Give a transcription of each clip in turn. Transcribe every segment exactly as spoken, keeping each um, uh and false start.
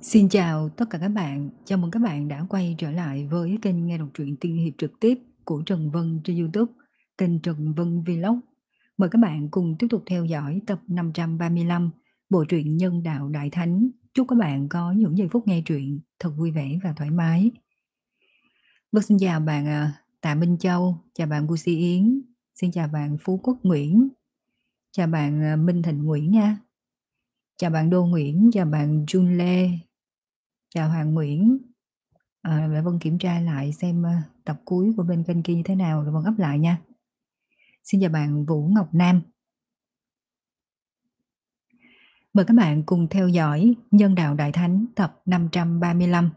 Xin chào tất cả các bạn, chào mừng các bạn đã quay trở lại với kênh nghe đọc truyện tiên hiệp trực tiếp của Trần Vân trên YouTube, kênh Trần Vân Vlog. Mời các bạn cùng tiếp tục theo dõi tập năm trăm ba mươi lăm bộ truyện Nhân đạo Đại Thánh. Chúc các bạn có những giây phút nghe truyện thật vui vẻ và thoải mái. Vâng, xin chào bạn à, Tạ Minh Châu, chào bạn Gucci Yến, xin chào bạn Phú Quốc Nguyễn, chào bạn à, Minh Thịnh Nguyễn nha, chào bạn Đô Nguyễn, chào bạn Jun Lê, chào Hoàng Nguyễn. À, để Vân kiểm tra lại xem, ơ, tập cuối của bên kênh kia như thế nào rồi Vân up lại nha. Xin chào bạn Vũ Ngọc Nam. Mời các bạn cùng theo dõi Nhân đạo Đại Thánh tập năm trăm ba mươi lăm.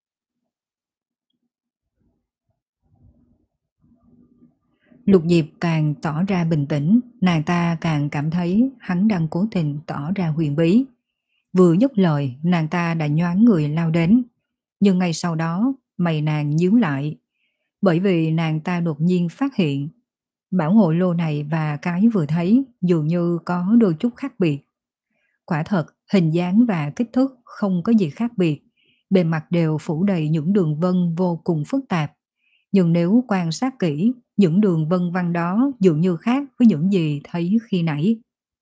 Lục Diệp càng tỏ ra bình tĩnh, nàng ta càng cảm thấy hắn đang cố tình tỏ ra huyền bí. Vừa dứt lời, nàng ta đã nhoáng người lao đến, nhưng ngay sau đó mày nàng nhíu lại, bởi vì nàng ta đột nhiên phát hiện bảo hộ lô này và cái vừa thấy dường như có đôi chút khác biệt. Quả thật, hình dáng và kích thước không có gì khác biệt, bề mặt đều phủ đầy những đường vân vô cùng phức tạp. Nhưng nếu quan sát kỹ, những đường vân văn đó dường như khác với những gì thấy khi nãy.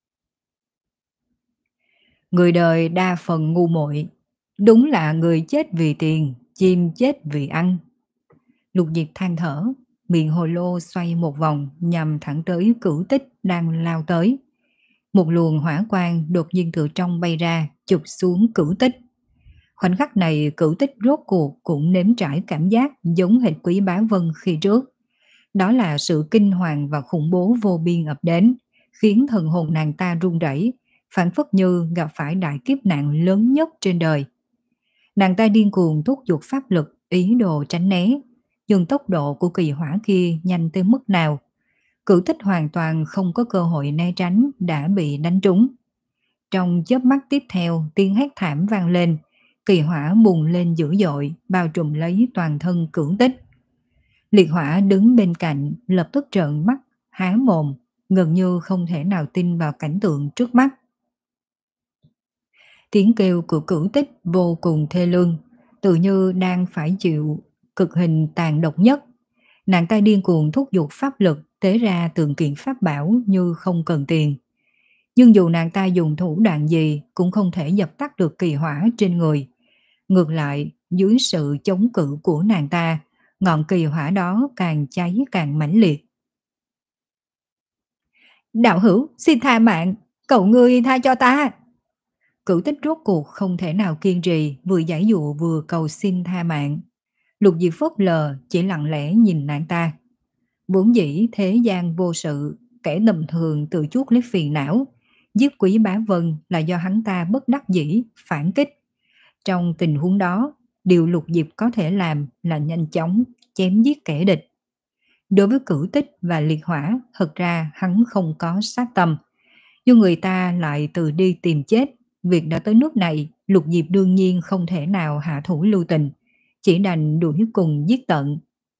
Người đời đa phần ngu muội, đúng là người chết vì tiền, chim chết vì ăn. Lục Diệp than thở, miệng hồ lô xoay một vòng nhằm thẳng tới Cửu Tích đang lao tới. Một luồng hỏa quang đột nhiên từ trong bay ra, chụp xuống Cửu Tích. Khoảnh khắc này Cửu Tích rốt cuộc cũng nếm trải cảm giác giống hệt Quý Bá Vân khi trước. Đó là sự kinh hoàng và khủng bố vô biên ập đến, khiến thần hồn nàng ta run rẩy, phảng phất như gặp phải đại kiếp nạn lớn nhất trên đời. Nàng ta điên cuồng thúc giục pháp lực, ý đồ tránh né, nhưng tốc độ của kỳ hỏa kia nhanh tới mức nào. Cửu Tích hoàn toàn không có cơ hội né tránh, đã bị đánh trúng. Trong chớp mắt tiếp theo, tiếng hét thảm vang lên, kỳ hỏa bùng lên dữ dội, bao trùm lấy toàn thân Cửu Tích. Liệt hỏa đứng bên cạnh, lập tức trợn mắt, há mồm, gần như không thể nào tin vào cảnh tượng trước mắt. Tiếng kêu của Cửu Tích vô cùng thê lương, tự như đang phải chịu cực hình tàn độc nhất. Nàng ta điên cuồng thúc giục pháp lực, tế ra từng kiện pháp bảo như không cần tiền. Nhưng dù nàng ta dùng thủ đoạn gì cũng không thể dập tắt được kỳ hỏa trên người. Ngược lại, dưới sự chống cự của nàng ta, ngọn kỳ hỏa đó càng cháy càng mãnh liệt. Đạo hữu, xin tha mạng, cậu ngươi tha cho ta. Cửu Tích rốt cuộc không thể nào kiên trì, vừa giải dụ vừa cầu xin tha mạng. Lục Diệp phớt lờ, chỉ lặng lẽ nhìn nàng ta. Vốn dĩ thế gian vô sự, kẻ tầm thường tự chuốc lấy phiền não. Giết Quý Bá Vân là do hắn ta bất đắc dĩ, phản kích. Trong tình huống đó, điều Lục Diệp có thể làm là nhanh chóng chém giết kẻ địch. Đối với Cửu Tích và Liệt Hỏa, thật ra hắn không có sát tâm. Nhưng người ta lại từ đi tìm chết. Việc đã tới nước này, Lục Diệp đương nhiên không thể nào hạ thủ lưu tình, chỉ đành đuổi cùng giết tận.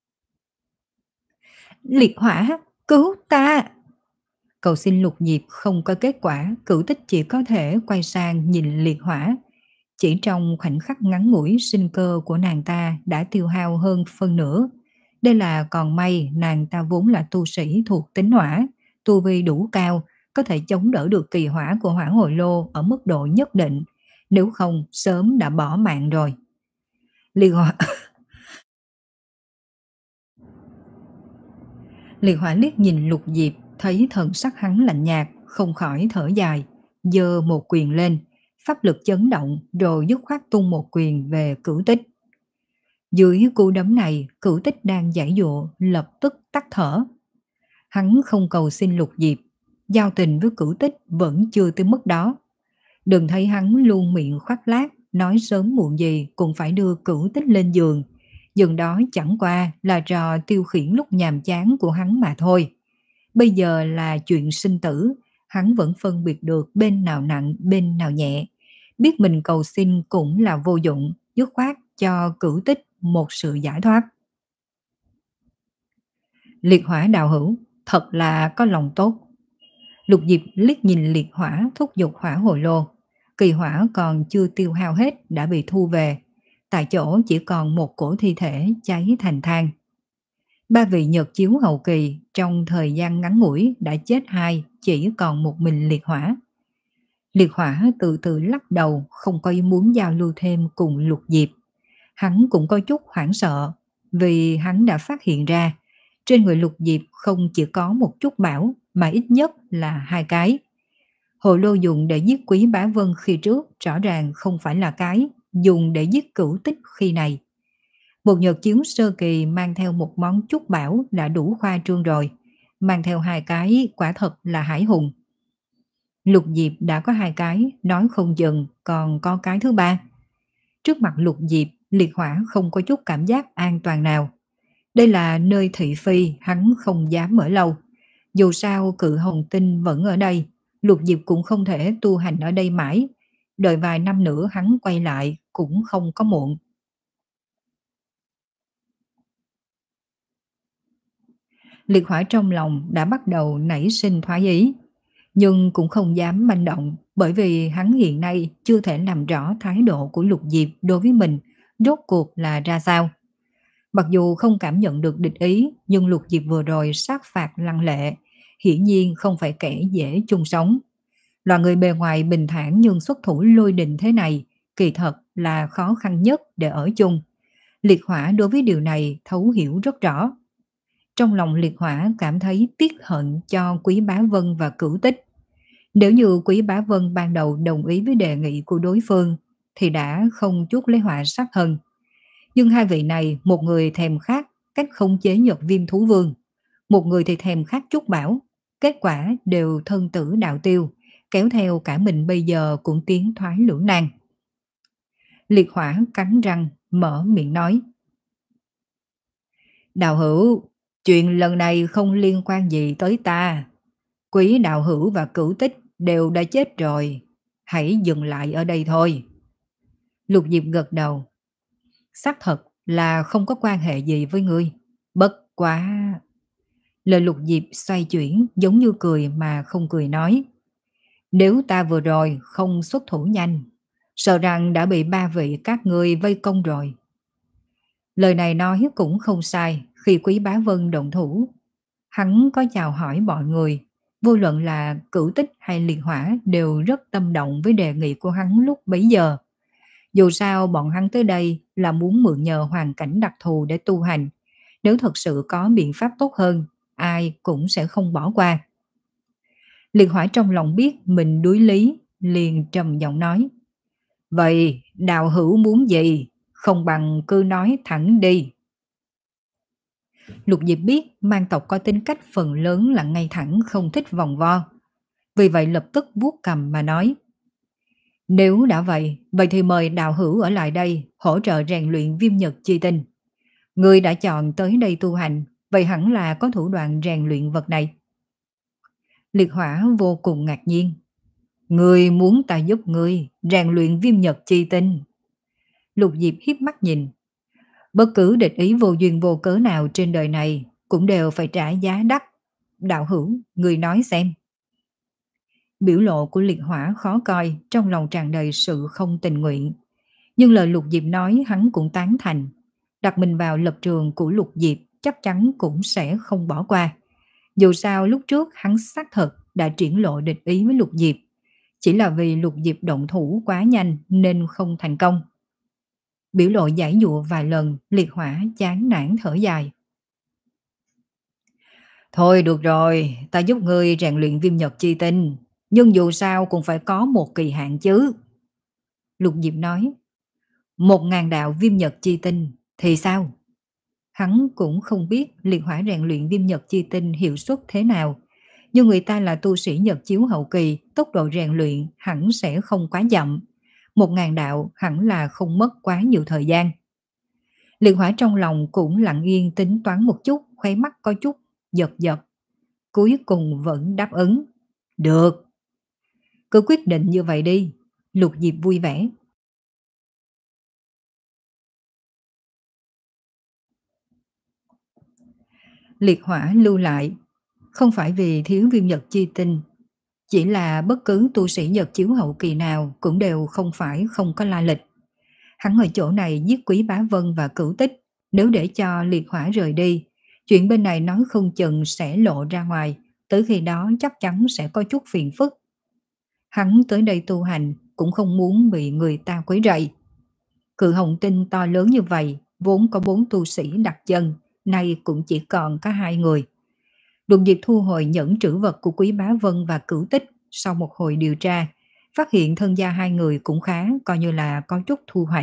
Liệt Hỏa, cứu ta! Cầu xin Lục Diệp không có kết quả, Cửu Tích chỉ có thể quay sang nhìn Liệt Hỏa. Chỉ trong khoảnh khắc ngắn ngủi, sinh cơ của nàng ta đã tiêu hao hơn phân nửa. Đây là còn may nàng ta vốn là tu sĩ thuộc tính hỏa, tu vi đủ cao, có thể chống đỡ được kỳ hỏa của hỏa hồi lô ở mức độ nhất định, nếu không sớm đã bỏ mạng rồi. Liệt hỏa Liệt hỏa liếc nhìn Lục Diệp, thấy thần sắc hắn lạnh nhạt, không khỏi thở dài, giơ một quyền lên, pháp lực chấn động rồi dứt khoát tung một quyền về Cửu Tích. Dưới cú đấm này, Cửu Tích đang giải dụa, lập tức tắt thở. Hắn không cầu xin Lục Diệp, giao tình với Cửu Tích vẫn chưa tới mức đó. Đừng thấy hắn luôn miệng khoác lác, nói sớm muộn gì cũng phải đưa Cửu Tích lên giường. Dường đó chẳng qua là trò tiêu khiển lúc nhàm chán của hắn mà thôi. Bây giờ là chuyện sinh tử, hắn vẫn phân biệt được bên nào nặng, bên nào nhẹ. Biết mình cầu xin cũng là vô dụng, dứt khoát cho Cửu Tích một sự giải thoát. Liệt Hỏa đạo hữu, thật là có lòng tốt. Lục Diệp liếc nhìn Liệt Hỏa thúc giục hỏa hồi lô. Kỳ hỏa còn chưa tiêu hao hết đã bị thu về, tại chỗ chỉ còn một cổ thi thể cháy thành than. Ba vị nhật chiếu hậu kỳ trong thời gian ngắn ngủi đã chết hai, chỉ còn một mình liệt hỏa. Liệt hỏa từ từ lắc đầu, không có ý muốn giao lưu thêm cùng Lục Diệp. Hắn cũng có chút hoảng sợ, vì hắn đã phát hiện ra, trên người Lục Diệp không chỉ có một chút bảo, mà ít nhất là hai cái. Hồ lô dùng để giết Quý Bá Vân khi trước rõ ràng không phải là cái dùng để giết Cửu Tích khi này. Một nhật chiếu sơ kỳ mang theo một món chút bảo đã đủ khoa trương rồi, mang theo hai cái quả thật là hải hùng. Lục Diệp đã có hai cái, nói không chừng còn có cái thứ ba. Trước mặt Lục Diệp, liệt hỏa không có chút cảm giác an toàn nào. Đây là nơi thị phi hắn không dám ở lâu. Dù sao cự hồng tinh vẫn ở đây, Lục Diệp cũng không thể tu hành ở đây mãi. Đợi vài năm nữa hắn quay lại cũng không có muộn. Liệt hỏa trong lòng đã bắt đầu nảy sinh thoái ý, nhưng cũng không dám manh động, bởi vì hắn hiện nay chưa thể làm rõ thái độ của Lục Diệp đối với mình rốt cuộc là ra sao. Mặc dù không cảm nhận được địch ý, nhưng Lục Diệp vừa rồi sát phạt lăng lệ, hiển nhiên không phải kẻ dễ chung sống. Loại người bề ngoài bình thản nhưng xuất thủ lôi đình thế này, kỳ thật là khó khăn nhất để ở chung. Liệt hỏa đối với điều này thấu hiểu rất rõ. Trong lòng liệt hỏa cảm thấy tiếc hận cho Quý Bá Vân và Cửu Tích. Nếu như Quý Bá Vân ban đầu đồng ý với đề nghị của đối phương, thì đã không chút lấy họa sát thân. Nhưng hai vị này, một người thèm khát cách khống chế Nhật Viêm Thú Vương, một người thì thèm khát Trúc Bảo, kết quả đều thân tử đạo tiêu, kéo theo cả mình bây giờ cũng tiến thoái lưỡng nan. Liệt hỏa cắn răng, mở miệng nói. Đạo hữu, chuyện lần này không liên quan gì tới ta. Quý đạo hữu và Cửu Tích đều đã chết rồi, hãy dừng lại ở đây thôi. Lục Diệp gật đầu. Xác thật là không có quan hệ gì với ngươi. Bất quá. Lời Lục Diệp xoay chuyển giống như cười mà không cười nói. Nếu ta vừa rồi không xuất thủ nhanh, sợ rằng đã bị ba vị các ngươi vây công rồi. Lời này nói cũng không sai. Khi Quý Bá Vân động thủ, hắn có chào hỏi mọi người. Vô luận là Cửu Tích hay Liệt Hỏa đều rất tâm động với đề nghị của hắn lúc bấy giờ. Dù sao bọn hắn tới đây là muốn mượn nhờ hoàn cảnh đặc thù để tu hành. Nếu thật sự có biện pháp tốt hơn, ai cũng sẽ không bỏ qua. Liệt hỏa trong lòng biết mình đuối lý, liền trầm giọng nói. Vậy đạo hữu muốn gì? Không bằng cứ nói thẳng đi. Lục Diệp biết mang tộc có tính cách phần lớn là ngay thẳng, không thích vòng vo. Vì vậy lập tức vuốt cầm mà nói. Nếu đã vậy, vậy thì mời đạo hữu ở lại đây hỗ trợ rèn luyện viêm nhật chi tinh. Người đã chọn tới đây tu hành, vậy hẳn là có thủ đoạn rèn luyện vật này. Liệt hỏa vô cùng ngạc nhiên. Người muốn ta giúp người rèn luyện viêm nhật chi tinh. Lục Diệp hiếp mắt nhìn. Bất cứ địch ý vô duyên vô cớ nào trên đời này cũng đều phải trả giá đắt. Đạo hữu, người nói xem. Biểu lộ của liệt hỏa khó coi, trong lòng tràn đầy sự không tình nguyện. Nhưng lời Lục Diệp nói hắn cũng tán thành. Đặt mình vào lập trường của Lục Diệp chắc chắn cũng sẽ không bỏ qua. Dù sao lúc trước hắn xác thật đã triển lộ địch ý với Lục Diệp. Chỉ là vì Lục Diệp động thủ quá nhanh nên không thành công. Biểu lộ giải dụa vài lần, liệt hỏa chán nản thở dài. Thôi được rồi, ta giúp ngươi rèn luyện viêm nhật chi tinh. Nhưng dù sao cũng phải có một kỳ hạn chứ. Lục Diệp nói. Một ngàn đạo viêm nhật chi tinh thì sao? Hắn cũng không biết liệt hỏa rèn luyện viêm nhật chi tinh hiệu suất thế nào. Nhưng người ta là tu sĩ nhật chiếu hậu kỳ, tốc độ rèn luyện hẳn sẽ không quá chậm. Một ngàn đạo hẳn là không mất quá nhiều thời gian. Liệt hỏa trong lòng cũng lặng yên tính toán một chút, khóe mắt có chút giật giật. Cuối cùng vẫn đáp ứng. Được. Cứ quyết định như vậy đi. Lục Diệp vui vẻ. Liệt hỏa lưu lại. Không phải vì thiếu viêm nhật chi tinh, Chỉ là bất cứ tu sĩ Nhật chiếu hậu kỳ nào cũng đều không phải không có la lịch. Hắn ở chỗ này giết Quý Bá Vân và Cửu Tích, nếu để cho liệt hỏa rời đi, chuyện bên này nói không chừng sẽ lộ ra ngoài, tới khi đó chắc chắn sẽ có chút phiền phức. Hắn tới đây tu hành cũng không muốn bị người ta quấy rầy. Cự Hồng Tinh to lớn như vậy, vốn có bốn tu sĩ đặt chân, nay cũng chỉ còn có hai người. Đột diệt thu hồi nhẫn trữ vật của Quý Bá Vân và Cửu Tích, sau một hồi điều tra, phát hiện thân gia hai người cũng khá, coi như là có chút thu hoạch.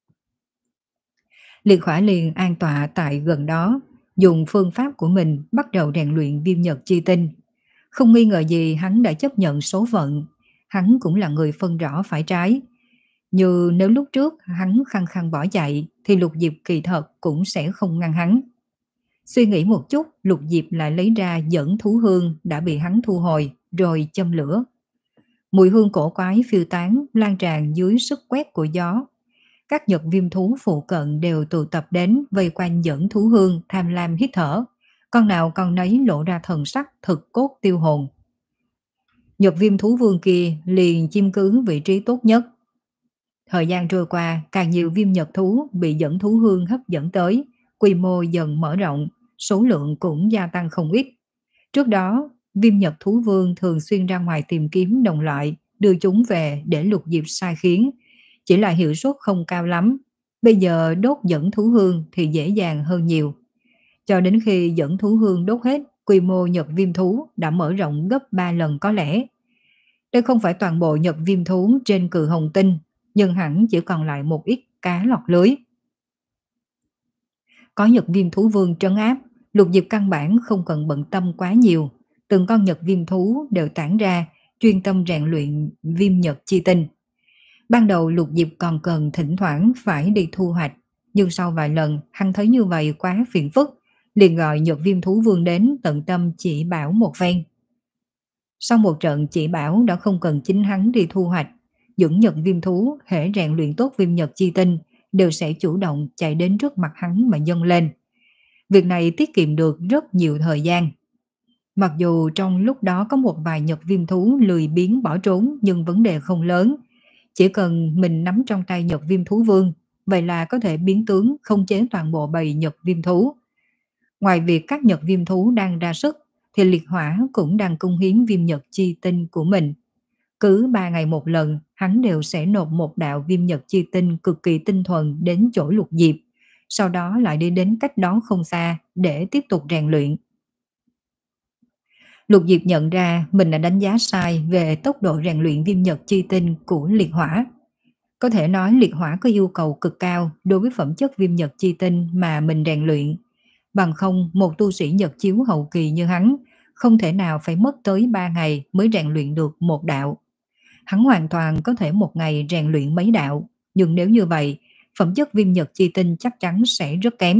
Liệt Hỏa liền an tọa tại gần đó, dùng phương pháp của mình bắt đầu rèn luyện viêm nhật chi tinh. Không nghi ngờ gì hắn đã chấp nhận số phận, hắn cũng là người phân rõ phải trái. Như nếu lúc trước hắn khăng khăng bỏ chạy thì Lục Diệp kỳ thật cũng sẽ không ngăn hắn. Suy nghĩ một chút, Lục Diệp lại lấy ra dẫn thú hương đã bị hắn thu hồi rồi châm lửa. Mùi hương cổ quái phiêu tán lan tràn dưới sức quét của gió. Các nhật viêm thú phụ cận đều tụ tập đến vây quanh dẫn thú hương tham lam hít thở. Con nào con nấy lộ ra thần sắc thực cốt tiêu hồn. Nhật viêm thú vương kia liền chiêm cứ vị trí tốt nhất. Thời gian trôi qua, càng nhiều viêm nhật thú bị dẫn thú hương hấp dẫn tới, quy mô dần mở rộng, số lượng cũng gia tăng không ít. Trước đó, viêm nhật thú vương thường xuyên ra ngoài tìm kiếm đồng loại, đưa chúng về để Lục Diệp sai khiến, chỉ là hiệu suất không cao lắm. Bây giờ đốt dẫn thú hương thì dễ dàng hơn nhiều. Cho đến khi dẫn thú hương đốt hết, quy mô nhật viêm thú đã mở rộng gấp ba lần có lẽ. Đây không phải toàn bộ nhật viêm thú trên Cự Hồng Tinh, nhưng hẳn chỉ còn lại một ít cá lọt lưới. Có nhật viêm thú vương trấn áp, Lục Diệp căn bản không cần bận tâm quá nhiều. Từng con nhật viêm thú đều tản ra, chuyên tâm rèn luyện viêm nhật chi tinh. Ban đầu Lục Diệp còn cần thỉnh thoảng phải đi thu hoạch, nhưng sau vài lần hắn thấy như vậy quá phiền phức, liền gọi nhật viêm thú vương đến tận tâm chỉ bảo một phen. Sau một trận chỉ bảo đã không cần chính hắn đi thu hoạch, những nhật viêm thú hễ rèn luyện tốt viêm nhật chi tinh đều sẽ chủ động chạy đến trước mặt hắn mà dâng lên. Việc này tiết kiệm được rất nhiều thời gian. Mặc dù trong lúc đó có một vài nhật viêm thú lười biếng bỏ trốn, nhưng vấn đề không lớn. Chỉ cần mình nắm trong tay nhật viêm thú vương, vậy là có thể biến tướng không chế toàn bộ bầy nhật viêm thú. Ngoài việc các nhật viêm thú đang ra sức, thì liệt hỏa cũng đang cung hiến viêm nhật chi tinh của mình. Cứ ba ngày một lần, hắn đều sẽ nộp một đạo viêm nhật chi tinh cực kỳ tinh thuần đến chỗ Lục Diệp, sau đó lại đi đến cách đó không xa để tiếp tục rèn luyện. Lục Diệp nhận ra mình đã đánh giá sai về tốc độ rèn luyện viêm nhật chi tinh của liệt hỏa. Có thể nói liệt hỏa có yêu cầu cực cao đối với phẩm chất viêm nhật chi tinh mà mình rèn luyện. Bằng không, một tu sĩ nhật chiếu hậu kỳ như hắn không thể nào phải mất tới ba ngày mới rèn luyện được một đạo. Hắn hoàn toàn có thể một ngày rèn luyện mấy đạo, nhưng nếu như vậy, phẩm chất viêm nhật chi tinh chắc chắn sẽ rất kém.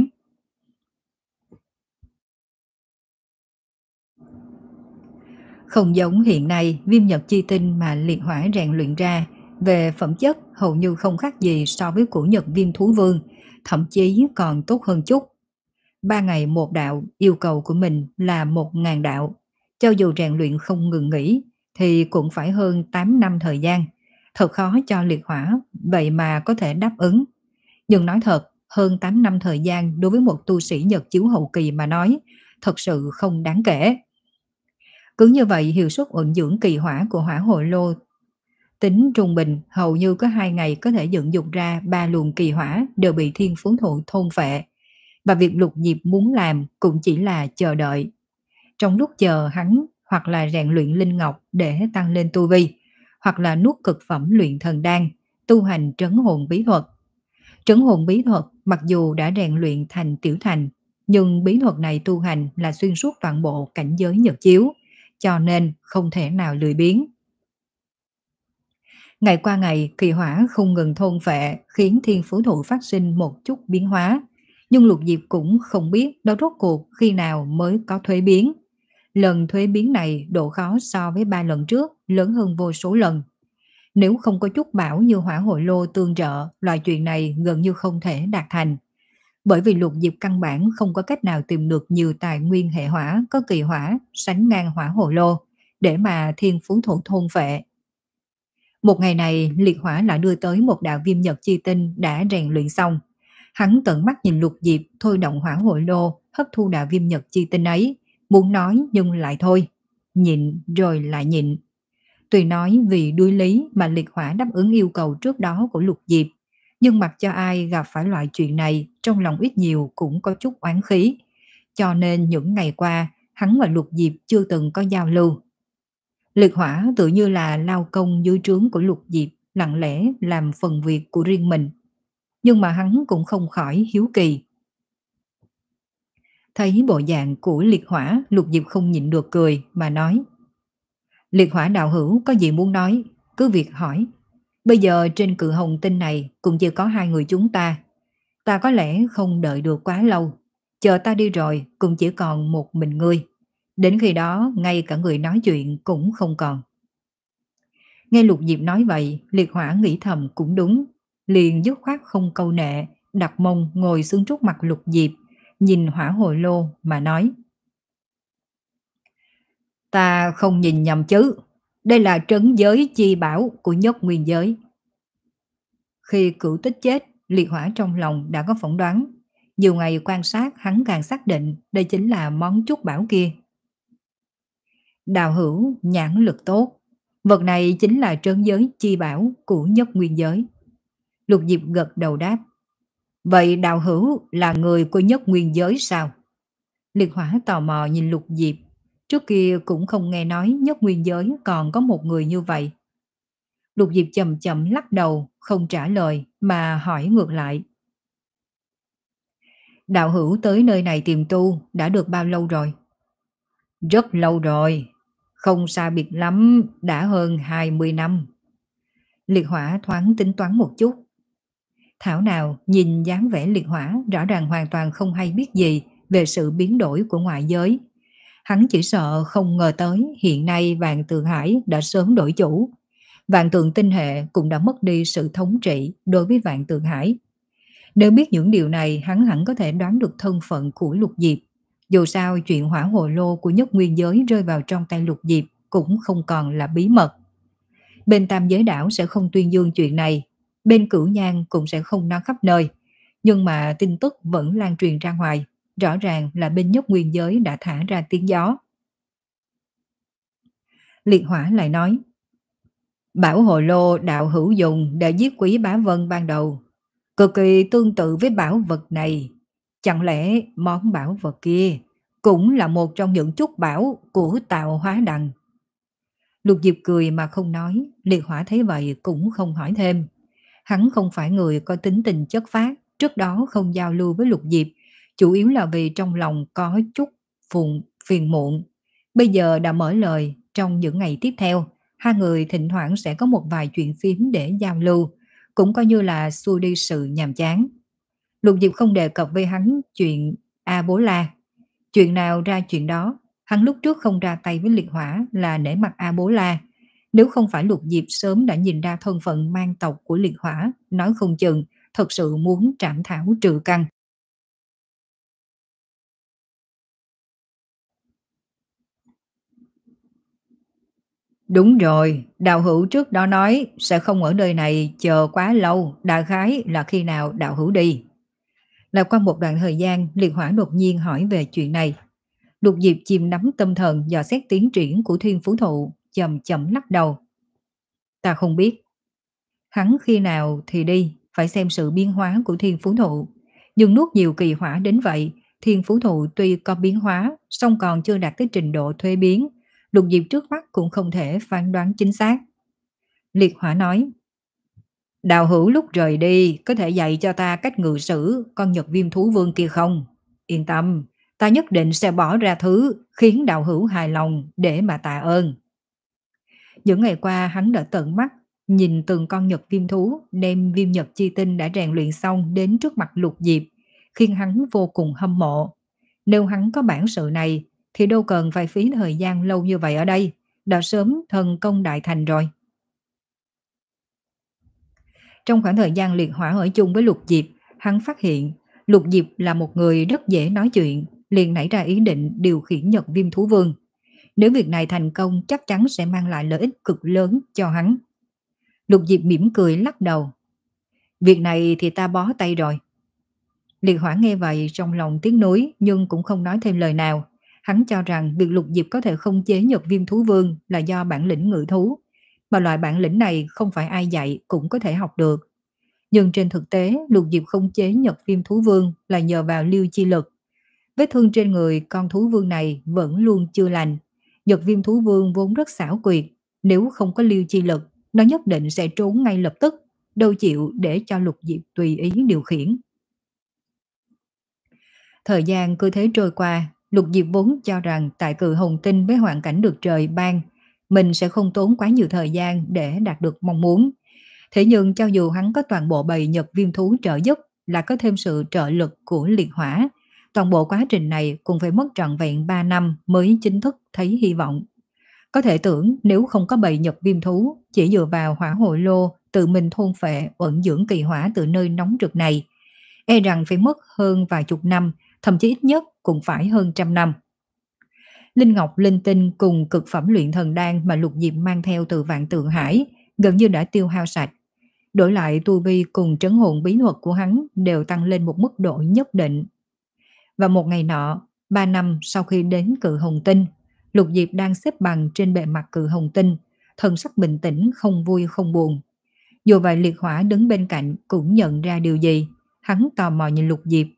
Không giống hiện nay, viêm nhật chi tinh mà liệt hỏa rèn luyện ra, về phẩm chất hầu như không khác gì so với của nhật viêm thú vương, thậm chí còn tốt hơn chút. Ba ngày một đạo, yêu cầu của mình là một ngàn đạo. Cho dù rèn luyện không ngừng nghỉ, thì cũng phải hơn tám năm thời gian. Thật khó cho liệt hỏa, vậy mà có thể đáp ứng. Nhưng nói thật, hơn tám năm thời gian đối với một tu sĩ nhật chiếu hậu kỳ mà nói, thật sự không đáng kể. Cứ như vậy, hiệu suất ẩn dưỡng kỳ hỏa của hỏa hồi lô tính trung bình hầu như có hai ngày có thể dựng dục ra ba luồng kỳ hỏa đều bị thiên phú thụ thôn phệ. Và việc Lục Diệp muốn làm cũng chỉ là chờ đợi. Trong lúc chờ hắn hoặc là rèn luyện linh ngọc để tăng lên tu vi, hoặc là nuốt cực phẩm luyện thần đan, tu hành trấn hồn bí thuật. Trấn hồn bí thuật mặc dù đã rèn luyện thành tiểu thành, nhưng bí thuật này tu hành là xuyên suốt toàn bộ cảnh giới nhật chiếu, cho nên không thể nào lười biếng. Ngày qua ngày, kỳ hỏa không ngừng thôn phệ khiến thiên phú thụ phát sinh một chút biến hóa. Nhưng Lục Diệp cũng không biết đó rốt cuộc khi nào mới có thuế biến. Lần thuế biến này độ khó so với ba lần trước lớn hơn vô số lần. Nếu không có chút bảo như hỏa hội lô tương trợ, loại chuyện này gần như không thể đạt thành. Bởi vì Lục Diệp căn bản không có cách nào tìm được nhiều tài nguyên hệ hỏa có kỳ hỏa sánh ngang hỏa hồ lô, để mà thiên phú thụ thôn phệ. Một ngày này, liệt hỏa lại đưa tới một đạo viêm nhật chi tinh đã rèn luyện xong. Hắn tận mắt nhìn Lục Diệp thôi động hỏa hội lô, hấp thu đạo viêm nhật chi tinh ấy, muốn nói nhưng lại thôi, nhịn rồi lại nhịn. Tuy nói vì đuối lý mà liệt hỏa đáp ứng yêu cầu trước đó của Lục Diệp, nhưng mặc cho ai gặp phải loại chuyện này, trong lòng ít nhiều cũng có chút oán khí. Cho nên những ngày qua, hắn và Lục Diệp chưa từng có giao lưu. Liệt hỏa tự như là lao công dưới trướng của Lục Diệp, lặng lẽ làm phần việc của riêng mình. Nhưng mà hắn cũng không khỏi hiếu kỳ. Thấy bộ dạng của liệt hỏa, Lục Diệp không nhịn được cười mà nói: Liệt hỏa đạo hữu có gì muốn nói, cứ việc hỏi. Bây giờ trên cự hồng tinh này cũng chỉ có hai người chúng ta. Ta có lẽ không đợi được quá lâu. Chờ ta đi rồi cũng chỉ còn một mình ngươi. Đến khi đó ngay cả người nói chuyện cũng không còn. Nghe Lục Diệp nói vậy, liệt hỏa nghĩ thầm cũng đúng. Liền dứt khoát không câu nệ, đặt mông ngồi xuống trước mặt Lục Diệp, nhìn hỏa hồi lô mà nói: Ta không nhìn nhầm chứ, đây là trấn giới chi bảo của nhất nguyên giới. Khi cửu tích chết, liệt hỏa trong lòng đã có phỏng đoán. Nhiều ngày quan sát hắn càng xác định đây chính là món trúc bảo kia. Đào hữu nhãn lực tốt, vật này chính là trấn giới chi bảo của nhất nguyên giới. Lục Diệp gật đầu đáp: Vậy đào hữu là người của nhất nguyên giới sao? Liệt hỏa tò mò nhìn Lục Diệp. Trước kia cũng không nghe nói nhất nguyên giới còn có một người như vậy. Lục Diệp chậm chậm lắc đầu, không trả lời mà hỏi ngược lại: Đạo hữu tới nơi này tìm tu đã được bao lâu rồi? Rất lâu rồi, không xa biệt lắm, đã hơn hai mươi năm. Liệt hỏa thoáng tính toán một chút. Thảo nào nhìn dáng vẻ liệt hỏa rõ ràng hoàn toàn không hay biết gì về sự biến đổi của ngoại giới. Hắn chỉ sợ không ngờ tới hiện nay Vạn Tượng Hải đã sớm đổi chủ. Vạn Tượng Tinh Hệ cũng đã mất đi sự thống trị đối với Vạn Tượng Hải. Nếu biết những điều này, hắn hẳn có thể đoán được thân phận của Lục Diệp. Dù sao chuyện hỏa hồ lô của nhất nguyên giới rơi vào trong tay Lục Diệp cũng không còn là bí mật. Bên Tam Giới Đảo sẽ không tuyên dương chuyện này, bên Cửu Nhan cũng sẽ không nói khắp nơi. Nhưng mà tin tức vẫn lan truyền ra ngoài, rõ ràng là bên nhất nguyên giới đã thả ra tiếng gió. Liệt hỏa lại nói: Bảo hồ lô đạo hữu dùng để giết Quý Bá Vân ban đầu, cực kỳ tương tự với bảo vật này. Chẳng lẽ món bảo vật kia cũng là một trong những chút bảo của Tạo Hóa Đằng? Lục Diệp cười mà không nói, liệt hỏa thấy vậy cũng không hỏi thêm. Hắn không phải người có tính tình chất phác, trước đó không giao lưu với Lục Diệp, chủ yếu là vì trong lòng có chút phùng phiền muộn. Bây giờ đã mở lời, trong những ngày tiếp theo, hai người thỉnh thoảng sẽ có một vài chuyện phím để giao lưu, cũng coi như là xua đi sự nhàm chán. Lục Diệp không đề cập với hắn chuyện A Bố La. Chuyện nào ra chuyện đó, hắn lúc trước không ra tay với liệt hỏa là nể mặt A Bố La. Nếu không phải Lục Diệp sớm đã nhìn ra thân phận mang tộc của liệt hỏa, nói không chừng thật sự muốn trảm thảo trừ căn. Đúng rồi, đạo hữu trước đó nói sẽ không ở nơi này chờ quá lâu, đại khái là khi nào đạo hữu đi. Là qua một đoạn thời gian, liệt hỏa đột nhiên hỏi về chuyện này. Lục Diệp chìm nắm tâm thần dò xét tiến triển của Thiên Phú Thụ, chậm chậm lắc đầu. Ta không biết. Hắn khi nào thì đi, phải xem sự biến hóa của Thiên Phú Thụ. Nhưng nuốt nhiều kỳ hỏa đến vậy, Thiên Phú Thụ tuy có biến hóa, song còn chưa đạt tới trình độ thuế biến. Lục Diệp trước mắt cũng không thể phán đoán chính xác. Liệt hỏa nói: Đạo hữu lúc rời đi có thể dạy cho ta cách ngự sử con Nhật Viêm Thú Vương kia không? Yên tâm, ta nhất định sẽ bỏ ra thứ khiến đạo hữu hài lòng để mà tạ ơn. Những ngày qua hắn đã tận mắt nhìn từng con Nhật Viêm Thú đem viêm Nhật chi tinh đã rèn luyện xong đến trước mặt Lục Diệp, khiến hắn vô cùng hâm mộ. Nếu hắn có bản sự này thì đâu cần phải phí thời gian lâu như vậy ở đây, đã sớm thần công đại thành rồi. Trong khoảng thời gian liệt hỏa ở chung với Lục Diệp, hắn phát hiện Lục Diệp là một người rất dễ nói chuyện, liền nảy ra ý định điều khiển Nhật Viêm Thú Vương. Nếu việc này thành công chắc chắn sẽ mang lại lợi ích cực lớn cho hắn. Lục Diệp mỉm cười lắc đầu. Việc này thì ta bó tay rồi. Liệt Hỏa nghe vậy trong lòng tiếc nuối nhưng cũng không nói thêm lời nào. Hắn cho rằng việc Lục Diệp có thể không chế Nhật Viêm Thú Vương là do bản lĩnh ngự thú, mà loại bản lĩnh này không phải ai dạy cũng có thể học được. Nhưng trên thực tế, Lục Diệp không chế Nhật Viêm Thú Vương là nhờ vào lưu chi lực. Vết thương trên người con thú vương này vẫn luôn chưa lành. Nhật Viêm Thú Vương vốn rất xảo quyệt, nếu không có lưu chi lực, nó nhất định sẽ trốn ngay lập tức, đâu chịu để cho Lục Diệp tùy ý điều khiển. Thời gian cứ thế trôi qua, Lục Diệp vốn cho rằng tại Cự Hồng Tinh với hoàn cảnh được trời ban, mình sẽ không tốn quá nhiều thời gian để đạt được mong muốn. Thế nhưng cho dù hắn có toàn bộ bầy Nhật Viêm Thú trợ giúp, là có thêm sự trợ lực của Liệt Hỏa, toàn bộ quá trình này cũng phải mất trọn vẹn ba năm mới chính thức thấy hy vọng. Có thể tưởng nếu không có bầy Nhật Viêm Thú, chỉ dựa vào hỏa hội lô tự mình thôn phệ ẩn dưỡng kỳ hỏa từ nơi nóng rực này, e rằng phải mất hơn vài chục năm, thậm chí ít nhất cũng phải hơn trăm năm. Linh Ngọc Linh Tinh cùng cực phẩm luyện thần đan mà Lục Diệp mang theo từ Vạn Tượng Hải gần như đã tiêu hao sạch. Đổi lại tu vi cùng trấn hồn bí thuật của hắn đều tăng lên một mức độ nhất định. Và một ngày nọ, ba năm sau khi đến Cự Hồng Tinh, Lục Diệp đang xếp bằng trên bề mặt Cự Hồng Tinh, thần sắc bình tĩnh không vui không buồn. Dù vậy Liệt Hỏa đứng bên cạnh cũng nhận ra điều gì, hắn tò mò nhìn Lục Diệp.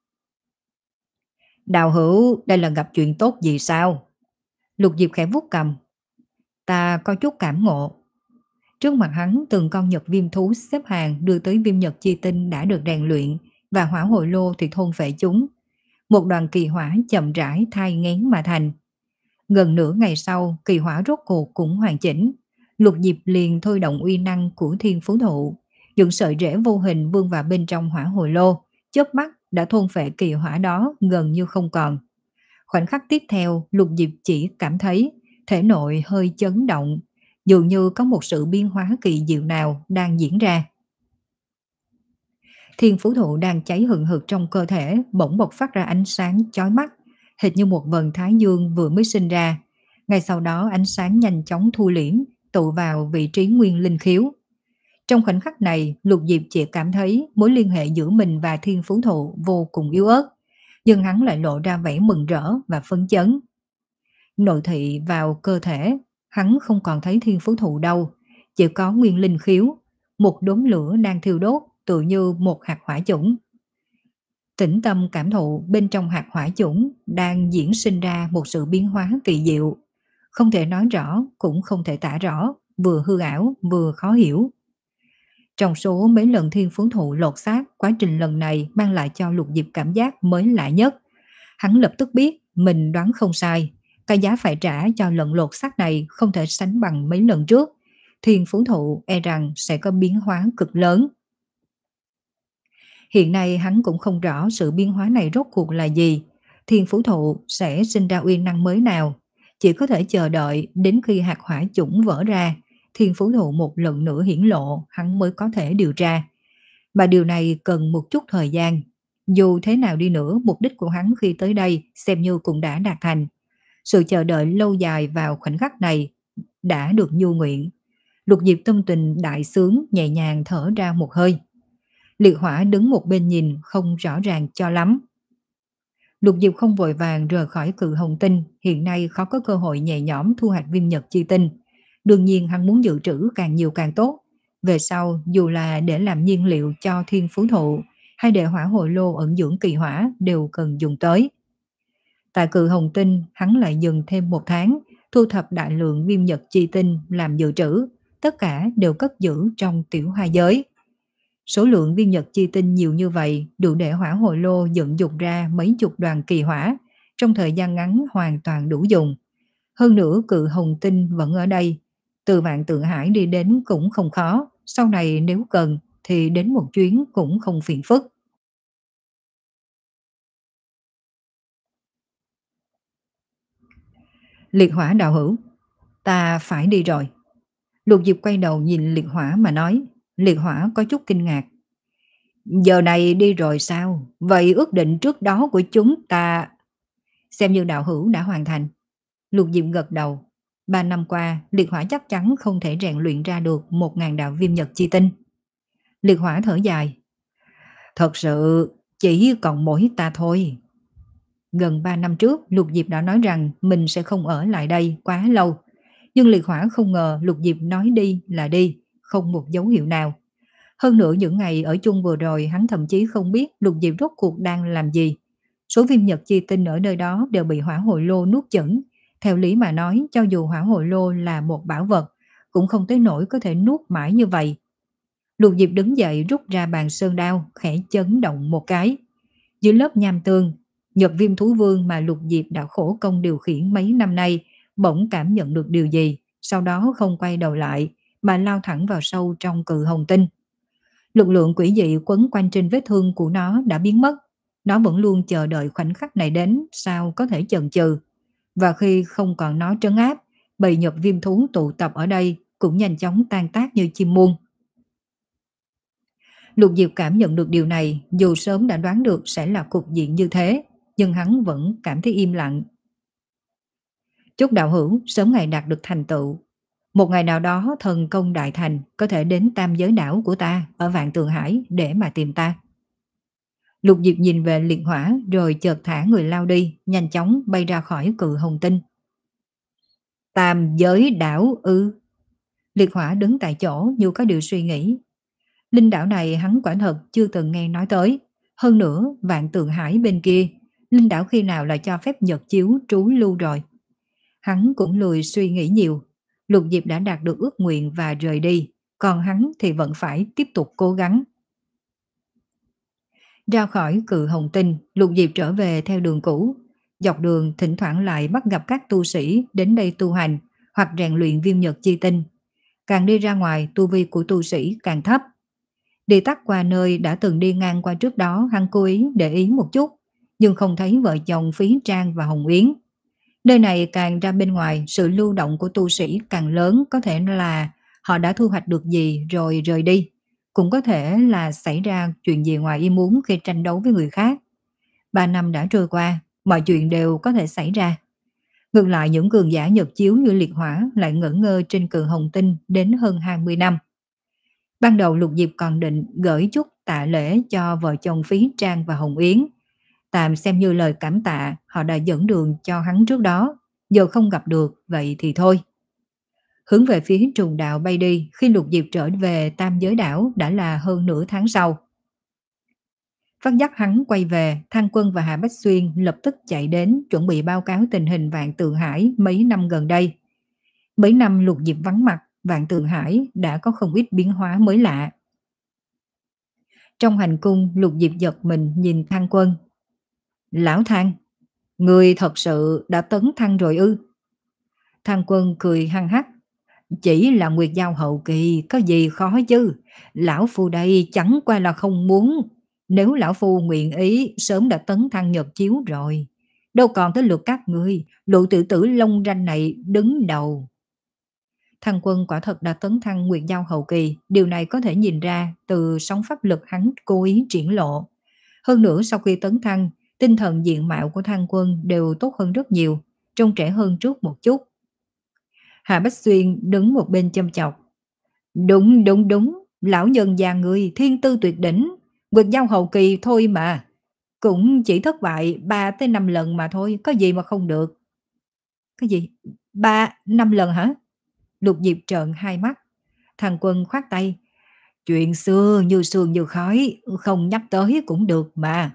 Đào hữu, đây là gặp chuyện tốt gì sao? Lục Diệp khẽ vuốt cầm. Ta có chút cảm ngộ. Trước mặt hắn từng con nhật viêm thú xếp hàng đưa tới viêm nhật chi tinh đã được rèn luyện và hỏa hội lô thì thôn phệ chúng. Một đoàn kỳ hỏa chậm rãi thai nghén mà thành. Gần nửa ngày sau, kỳ hỏa rốt cuộc cũng hoàn chỉnh. Lục Diệp liền thôi động uy năng của thiên phú thụ, dựng sợi rễ vô hình vươn vào bên trong hỏa hồi lô, chớp mắt đã thôn phệ kỳ hỏa đó gần như không còn. Khoảnh khắc tiếp theo, Lục Diệp chỉ cảm thấy thể nội hơi chấn động, dường như có một sự biến hóa kỳ diệu nào đang diễn ra. Thiên phú thụ đang cháy hừng hực trong cơ thể bỗng bộc phát ra ánh sáng chói mắt, hệt như một vầng thái dương vừa mới sinh ra. Ngay sau đó ánh sáng nhanh chóng thu liễm, tụ vào vị trí nguyên linh khiếu. Trong khoảnh khắc này, Lục Diệp chỉ cảm thấy mối liên hệ giữa mình và thiên phú thụ vô cùng yếu ớt, nhưng hắn lại lộ ra vẻ mừng rỡ và phấn chấn. Nội thị vào cơ thể, hắn không còn thấy thiên phú thụ đâu, chỉ có nguyên linh khiếu, một đốm lửa đang thiêu đốt tự như một hạt hỏa chủng. Tĩnh tâm cảm thụ bên trong hạt hỏa chủng đang diễn sinh ra một sự biến hóa kỳ diệu, không thể nói rõ cũng không thể tả rõ, vừa hư ảo vừa khó hiểu. Trong số mấy lần thiên phú thụ lột xác, quá trình lần này mang lại cho Lục Diệp cảm giác mới lạ nhất. Hắn lập tức biết mình đoán không sai, cái giá phải trả cho lần lột xác này không thể sánh bằng mấy lần trước. Thiên phú thụ e rằng sẽ có biến hóa cực lớn. Hiện nay hắn cũng không rõ sự biến hóa này rốt cuộc là gì, thiên phú thụ sẽ sinh ra uy năng mới nào. Chỉ có thể chờ đợi đến khi hạt hỏa chủng vỡ ra, thiên phú thụ một lần nữa hiển lộ hắn mới có thể điều tra. Mà điều này cần một chút thời gian. Dù thế nào đi nữa, mục đích của hắn khi tới đây xem như cũng đã đạt thành. Sự chờ đợi lâu dài vào khoảnh khắc này đã được nhu nguyện. Lục Diệp tâm tình đại sướng, nhẹ nhàng thở ra một hơi. Liệt Hỏa đứng một bên nhìn không rõ ràng cho lắm. Lục Diệp không vội vàng rời khỏi Cự Hồng Tinh, hiện nay khó có cơ hội nhẹ nhõm thu hoạch viêm nhật chi tinh. Đương nhiên hắn muốn dự trữ càng nhiều càng tốt. Về sau, dù là để làm nhiên liệu cho thiên phú thụ, hay để hỏa hồi lô ẩn dưỡng kỳ hỏa đều cần dùng tới. Tại Cự Hồng Tinh, hắn lại dừng thêm một tháng, thu thập đại lượng viêm nhật chi tinh làm dự trữ, tất cả đều cất giữ trong tiểu hoa giới. Số lượng viên nhật chi tinh nhiều như vậy đủ để hỏa hồi lô dựng dục ra mấy chục đoàn kỳ hỏa, trong thời gian ngắn hoàn toàn đủ dùng. Hơn nữa Cự Hồng Tinh vẫn ở đây, từ Vạn Tượng Hải đi đến cũng không khó, sau này nếu cần thì đến một chuyến cũng không phiền phức. Liệt Hỏa đạo hữu, ta phải đi rồi. Lục Diệp quay đầu nhìn Liệt Hỏa mà nói. Liệt Hỏa có chút kinh ngạc. Giờ này đi rồi sao? Vậy ước định trước đó của chúng ta xem như đạo hữu đã hoàn thành. Lục Diệp gật đầu. Ba năm qua, liệt hỏa chắc chắn không thể rèn luyện ra được một ngàn đạo viêm nhật chi tinh. Liệt hỏa thở dài. Thật sự, chỉ còn mỗi ta thôi. Gần ba năm trước, Lục Diệp đã nói rằng mình sẽ không ở lại đây quá lâu. Nhưng liệt hỏa không ngờ Lục Diệp nói đi là đi, không một dấu hiệu nào. Hơn nữa những ngày ở chung vừa rồi hắn thậm chí không biết Lục Diệp rốt cuộc đang làm gì. Số viêm nhật chi tinh ở nơi đó đều bị hỏa hồi lô nuốt chửng. Theo lý mà nói, cho dù hỏa hồi lô là một bảo vật, cũng không tới nỗi có thể nuốt mãi như vậy. Lục Diệp đứng dậy rút ra bàn sơn đao, khẽ chấn động một cái. Dưới lớp nham tương, Nhật Viêm Thú Vương mà Lục Diệp đã khổ công điều khiển mấy năm nay, bỗng cảm nhận được điều gì, sau đó không quay đầu lại, mà lao thẳng vào sâu trong cự hồng tinh. Lực lượng quỷ dị quấn quanh trên vết thương của nó đã biến mất. Nó vẫn luôn chờ đợi khoảnh khắc này đến, sao có thể chần chừ. Và khi không còn nó trấn áp, bầy Nhật Viêm Thú tụ tập ở đây cũng nhanh chóng tan tác như chim muôn. Lục Diệp cảm nhận được điều này, dù sớm đã đoán được sẽ là cục diện như thế, nhưng hắn vẫn cảm thấy im lặng. Chúc đạo hữu sớm ngày đạt được thành tựu. Một ngày nào đó thần công đại thành có thể đến tam giới đảo của ta ở Vạn Tượng Hải để mà tìm ta. Lục Diệp nhìn về liệt hỏa rồi chợt thả người lao đi, nhanh chóng bay ra khỏi cự hồng tinh. Tam giới đảo ư? Liệt hỏa đứng tại chỗ như có điều suy nghĩ. Linh đảo này hắn quả thật chưa từng nghe nói tới. Hơn nữa, Vạn Tượng Hải bên kia, linh đảo khi nào là cho phép nhật chiếu trú lưu rồi. Hắn cũng lười suy nghĩ nhiều. Lục Diệp đã đạt được ước nguyện và rời đi, còn hắn thì vẫn phải tiếp tục cố gắng. Ra khỏi cự hồng tinh, Lục Diệp trở về theo đường cũ. Dọc đường thỉnh thoảng lại bắt gặp các tu sĩ đến đây tu hành hoặc rèn luyện viêm nhật chi tinh. Càng đi ra ngoài, tu vi của tu sĩ càng thấp. Đi tắt qua nơi đã từng đi ngang qua trước đó, hắn cố ý để ý một chút, nhưng không thấy vợ chồng Phí Trang và Hồng Yến. Nơi này càng ra bên ngoài, sự lưu động của tu sĩ càng lớn, có thể là họ đã thu hoạch được gì rồi rời đi. Cũng có thể là xảy ra chuyện gì ngoài ý muốn khi tranh đấu với người khác. Ba năm đã trôi qua, mọi chuyện đều có thể xảy ra. Ngược lại những cường giả nhật chiếu như liệt hỏa lại ngẩn ngơ trên cự hồng tinh đến hơn hai mươi năm. Ban đầu Lục Diệp còn định gửi chút tạ lễ cho vợ chồng Phí Trang và Hồng Yến. Tạm xem như lời cảm tạ họ đã dẫn đường cho hắn trước đó. Giờ không gặp được, vậy thì thôi. Hướng về phía trùng đạo bay đi, khi Lục Diệp trở về tam giới đảo đã là hơn nửa tháng sau. Phát giác hắn quay về, Thang Quân và Hạ Bách Xuyên lập tức chạy đến chuẩn bị báo cáo tình hình Vạn Tượng Hải mấy năm gần đây. Mấy năm Lục Diệp vắng mặt, Vạn Tượng Hải đã có không ít biến hóa mới lạ. Trong hành cung, Lục Diệp giật mình nhìn Thang Quân. Lão Thang, người thật sự đã tấn thăng rồi ư? Thang Quân cười hăng hắc. Chỉ là Nguyệt Giao hậu kỳ, có gì khó chứ. Lão Phu đây chẳng qua là không muốn. Nếu Lão Phu nguyện ý, sớm đã tấn thăng nhật chiếu rồi. Đâu còn tới lượt các ngươi, lũ tự tử lông ranh này đứng đầu. Thang Quân quả thật đã tấn thăng Nguyệt Giao hậu kỳ, điều này có thể nhìn ra từ sóng pháp lực hắn cố ý triển lộ. Hơn nữa sau khi tấn thăng, tinh thần diện mạo của Thang Quân đều tốt hơn rất nhiều, trông trẻ hơn trước một chút. Hà Bách Xuyên đứng một bên châm chọc. Đúng đúng đúng, lão nhân già người thiên tư tuyệt đỉnh, Nguyệt Giao hậu kỳ thôi mà. Cũng chỉ thất bại ba tới năm lần mà thôi, có gì mà không được. Cái gì? ba năm lần hả? Lục Diệp trợn hai mắt. Thằng Quân khoát tay. Chuyện xưa như sương như khói, không nhắc tới cũng được mà.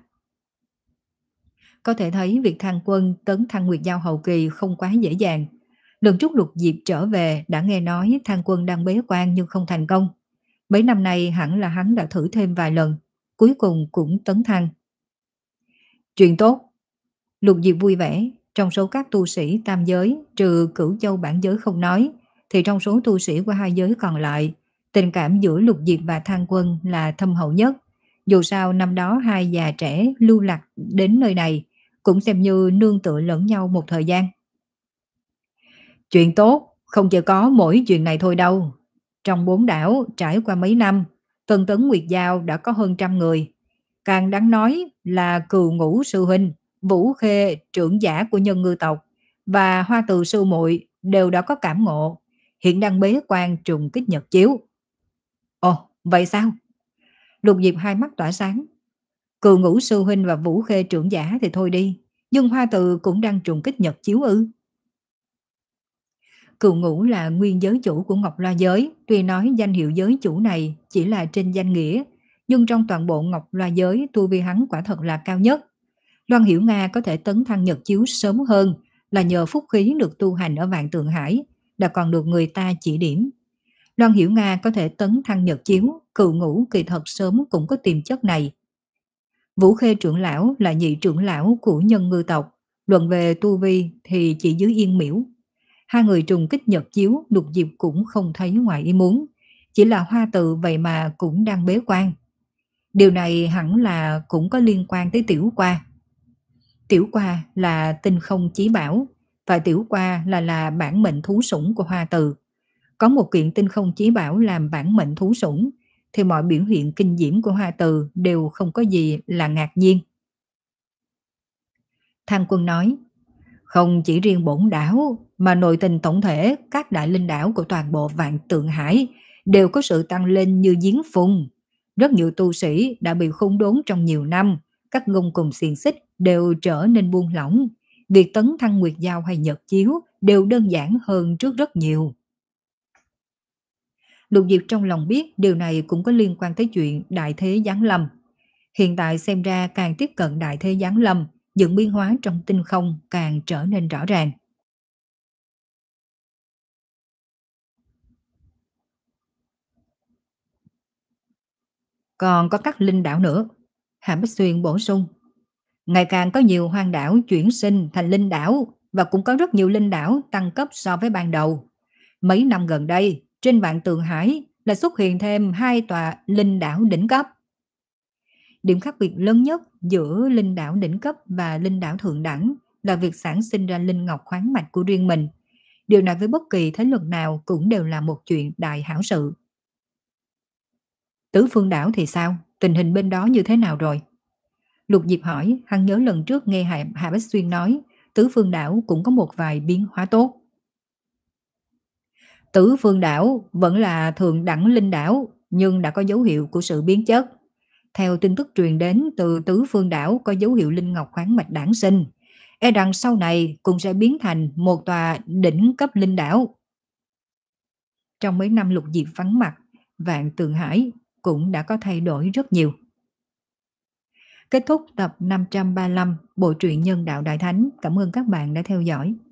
Có thể thấy việc Thang Quân tấn thăng Nguyệt Giao hậu kỳ không quá dễ dàng. Lần trước Lục Diệp trở về đã nghe nói Thang Quân đang bế quan nhưng không thành công. Mấy năm nay hẳn là hắn đã thử thêm vài lần, cuối cùng cũng tấn thăng. Chuyện tốt. Lục Diệp vui vẻ, trong số các tu sĩ tam giới, trừ Cửu Châu bản giới không nói, thì trong số tu sĩ của hai giới còn lại, tình cảm giữa Lục Diệp và Thang Quân là thâm hậu nhất. Dù sao năm đó hai già trẻ lưu lạc đến nơi này, cũng xem như nương tựa lẫn nhau một thời gian. Chuyện tốt, không chỉ có mỗi chuyện này thôi đâu. Trong bốn đảo, trải qua mấy năm, Tân Tấn Nguyệt Giao đã có hơn trăm người. Càng đáng nói là Cừu Ngũ sư huynh, Vũ Khê trưởng giả của nhân ngư tộc, và Hoa Từ sư muội đều đã có cảm ngộ, hiện đang bế quan trùng kích nhật chiếu. Ồ, vậy sao? Lục Diệp hai mắt tỏa sáng. Cừu Ngũ sư huynh và Vũ Khê trưởng giả thì thôi đi, nhưng Hoa Từ cũng đang trùng kích nhật chiếu ư? Cừu Ngũ là nguyên giới chủ của Ngọc Loa giới, tuy nói danh hiệu giới chủ này chỉ là trên danh nghĩa, nhưng trong toàn bộ Ngọc Loa giới, tu vi hắn quả thật là cao nhất. Loan Hiểu Nga có thể tấn thăng nhật chiếu sớm hơn là nhờ phúc khí được tu hành ở Vạn Tượng Hải, đã còn được người ta chỉ điểm. Loan Hiểu Nga có thể tấn thăng nhật chiếu, Cừu Ngũ kỳ thật sớm cũng có tiềm chất này. Vũ Khê trưởng lão là nhị trưởng lão của nhân ngư tộc, luận về tu vi thì chỉ dưới Yên Miễu. Hai người trùng kích nhật chiếu, Lục Diệp cũng không thấy ngoài ý muốn, chỉ là Hoa Từ vậy mà cũng đang bế quan. Điều này hẳn là cũng có liên quan tới Tiểu Qua. Tiểu Qua là tinh không chí bảo, và Tiểu Qua là là bản mệnh thú sủng của Hoa Từ. Có một kiện tinh không chí bảo làm bản mệnh thú sủng, thì mọi biểu hiện kinh diễm của Hoa Từ đều không có gì là ngạc nhiên. Thang Quân nói, không chỉ riêng bổn đảo, mà nội tình tổng thể các đại linh đảo của toàn bộ Vạn Tượng Hải đều có sự tăng lên như giếng phun. Rất nhiều tu sĩ đã bị khốn đốn trong nhiều năm, các gông cùng xiềng xích đều trở nên buông lỏng. Việc tấn thăng nguyệt giao hay nhật chiếu đều đơn giản hơn trước rất nhiều. Lục Diệp trong lòng biết điều này cũng có liên quan tới chuyện đại thế giáng lâm. Hiện tại xem ra càng tiếp cận đại thế giáng lâm, những biến hóa trong tinh không càng trở nên rõ ràng. Còn có các linh đảo nữa. Hạ Bích Xuyên bổ sung. Ngày càng có nhiều hoang đảo chuyển sinh thành linh đảo, và cũng có rất nhiều linh đảo tăng cấp so với ban đầu. Mấy năm gần đây, trên Vạn Tượng Hải là xuất hiện thêm hai tòa linh đảo đỉnh cấp. Điểm khác biệt lớn nhất giữa linh đảo đỉnh cấp và linh đảo thượng đẳng là việc sản sinh ra linh ngọc khoáng mạch của riêng mình. Điều này với bất kỳ thế lực nào cũng đều là một chuyện đại hảo sự. Tứ Phương đảo thì sao? Tình hình bên đó như thế nào rồi? Lục Diệp hỏi, hắn nhớ lần trước nghe Hạ, Hạ Bách Xuyên nói, Tứ Phương đảo cũng có một vài biến hóa tốt. Tứ Phương đảo vẫn là thượng đẳng linh đảo, nhưng đã có dấu hiệu của sự biến chất. Theo tin tức truyền đến từ Tứ Phương đảo có dấu hiệu linh ngọc khoáng mạch đản sinh, e rằng sau này cũng sẽ biến thành một tòa đỉnh cấp linh đảo. Trong mấy năm Lục Diệp vắng mặt, Vạn Tượng Hải cũng đã có thay đổi rất nhiều. Kết thúc tập năm trăm ba mươi lăm Bộ truyện Nhân Đạo Đại Thánh. Cảm ơn các bạn đã theo dõi.